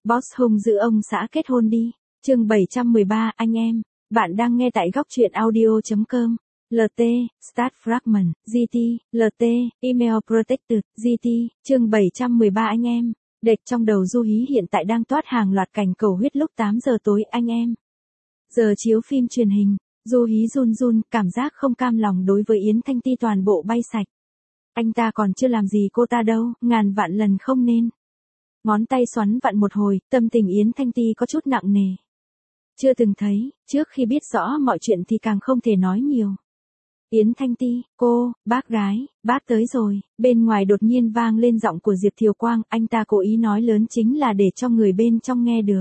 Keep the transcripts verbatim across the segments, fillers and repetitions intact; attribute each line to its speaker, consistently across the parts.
Speaker 1: Boss hung dữ ông xã kết hôn đi. Chương bảy trăm mười ba, anh em, bạn đang nghe tại góc truyện audio chấm com. lờ tê, Start Fragment, giê tê, lờ tê, Email Protected, giê tê, chương bảy trăm mười ba anh em. Đệch trong đầu Du Hí hiện tại đang toát hàng loạt cảnh cầu huyết lúc tám giờ tối anh em. Giờ chiếu phim truyền hình, Du Hí run run, cảm giác không cam lòng đối với Yến Thanh Ti toàn bộ bay sạch. Anh ta còn chưa làm gì cô ta đâu, ngàn vạn lần không nên. Ngón tay xoắn vặn một hồi, tâm tình Yến Thanh Ti có chút nặng nề. Chưa từng thấy, trước khi biết rõ mọi chuyện thì càng không thể nói nhiều. Yến Thanh Ti, cô, bác gái, bác tới rồi, bên ngoài đột nhiên vang lên giọng của Diệp Thiều Quang, anh ta cố ý nói lớn chính là để cho người bên trong nghe được.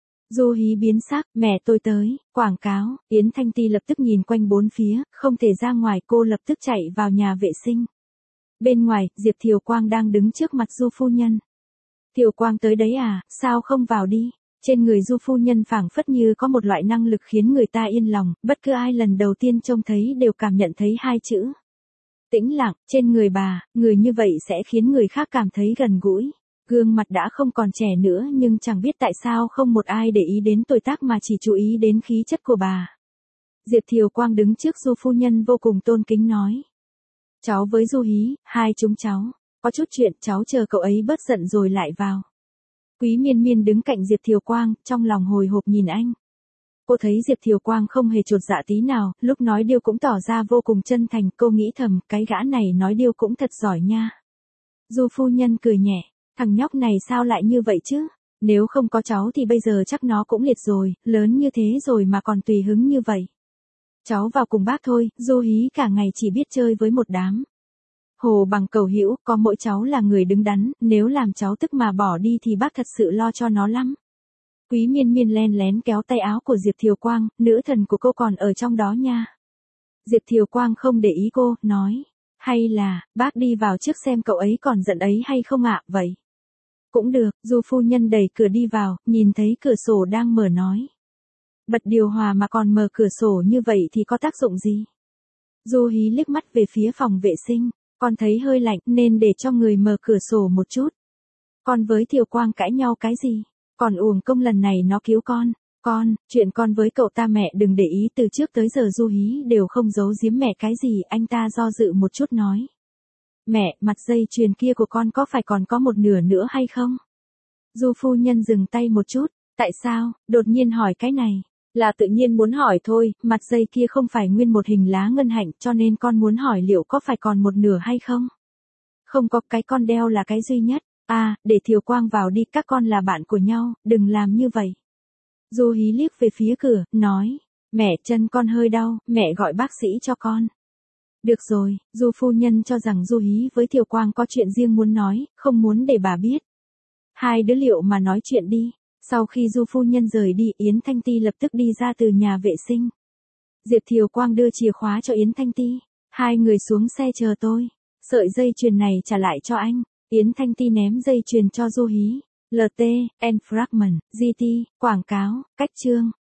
Speaker 1: Du Hí biến sắc, mẹ tôi tới, quảng cáo, Yến Thanh Ti lập tức nhìn quanh bốn phía, không thể ra ngoài cô lập tức chạy vào nhà vệ sinh. Bên ngoài, Diệp Thiều Quang đang đứng trước mặt Du phu nhân. Thiều Quang tới đấy à, sao không vào đi? Trên người Du phu nhân phảng phất như có một loại năng lực khiến người ta yên lòng, bất cứ ai lần đầu tiên trông thấy đều cảm nhận thấy hai chữ. Tĩnh lặng, trên người bà, người như vậy sẽ khiến người khác cảm thấy gần gũi. Gương mặt đã không còn trẻ nữa nhưng chẳng biết tại sao không một ai để ý đến tuổi tác mà chỉ chú ý đến khí chất của bà. Diệp Thiều Quang đứng trước Du phu nhân vô cùng tôn kính nói. Cháu với Du Hí, hai chúng cháu, có chút chuyện cháu chờ cậu ấy bớt giận rồi lại vào. Quý Miên Miên đứng cạnh Diệp Thiều Quang, trong lòng hồi hộp nhìn anh. Cô thấy Diệp Thiều Quang không hề chột dạ tí nào, lúc nói điêu cũng tỏ ra vô cùng chân thành, cô nghĩ thầm, cái gã này nói điêu cũng thật giỏi nha. Du phu nhân cười nhẹ, thằng nhóc này sao lại như vậy chứ? Nếu không có cháu thì bây giờ chắc nó cũng liệt rồi, lớn như thế rồi mà còn tùy hứng như vậy. Cháu vào cùng bác thôi, Du Hí cả ngày chỉ biết chơi với một đám. Hồ Bằng cầu hữu, có mỗi cháu là người đứng đắn, nếu làm cháu tức mà bỏ đi thì bác thật sự lo cho nó lắm. Quý Miên Miên len lén kéo tay áo của Diệp Thiều Quang, nữ thần của cô còn ở trong đó nha. Diệp Thiều Quang không để ý cô, nói, hay là, bác đi vào trước xem cậu ấy còn giận ấy hay không ạ, vậy. Cũng được, Du phu nhân đẩy cửa đi vào, nhìn thấy cửa sổ đang mở nói. Bật điều hòa mà còn mở cửa sổ như vậy thì có tác dụng gì? Du Hí liếc mắt về phía phòng vệ sinh. Con thấy hơi lạnh nên để cho người mở cửa sổ một chút. Con với Thiều Quang cãi nhau cái gì? Còn uổng công lần này nó cứu con. Con, chuyện con với cậu ta mẹ đừng để ý, từ trước tới giờ Du Hí đều không giấu giếm mẹ cái gì, anh ta do dự một chút nói. Mẹ, mặt dây chuyền kia của con có phải còn có một nửa nữa hay không? Du phu nhân dừng tay một chút, tại sao, đột nhiên hỏi cái này? Là tự nhiên muốn hỏi thôi, mặt dây kia không phải nguyên một hình lá ngân hạnh cho nên con muốn hỏi liệu có phải còn một nửa hay không? Không có, cái con đeo là cái duy nhất. À, để Thiều Quang vào đi, các con là bạn của nhau, đừng làm như vậy. Du Hí liếc về phía cửa, nói, mẹ chân con hơi đau, mẹ gọi bác sĩ cho con. Được rồi, Du phu nhân cho rằng Du Hí với Thiều Quang có chuyện riêng muốn nói, không muốn để bà biết. Hai đứa liệu mà nói chuyện đi. Sau khi Du phu nhân rời đi, Yến Thanh Ti lập tức đi ra từ nhà vệ sinh. Diệp Thiều Quang đưa chìa khóa cho Yến Thanh Ti. Hai người xuống xe chờ tôi. Sợi dây chuyền này trả lại cho anh. Yến Thanh Ti ném dây chuyền cho Du Hí. lờ tê, End Fragment, giê tê, quảng cáo, cách chương.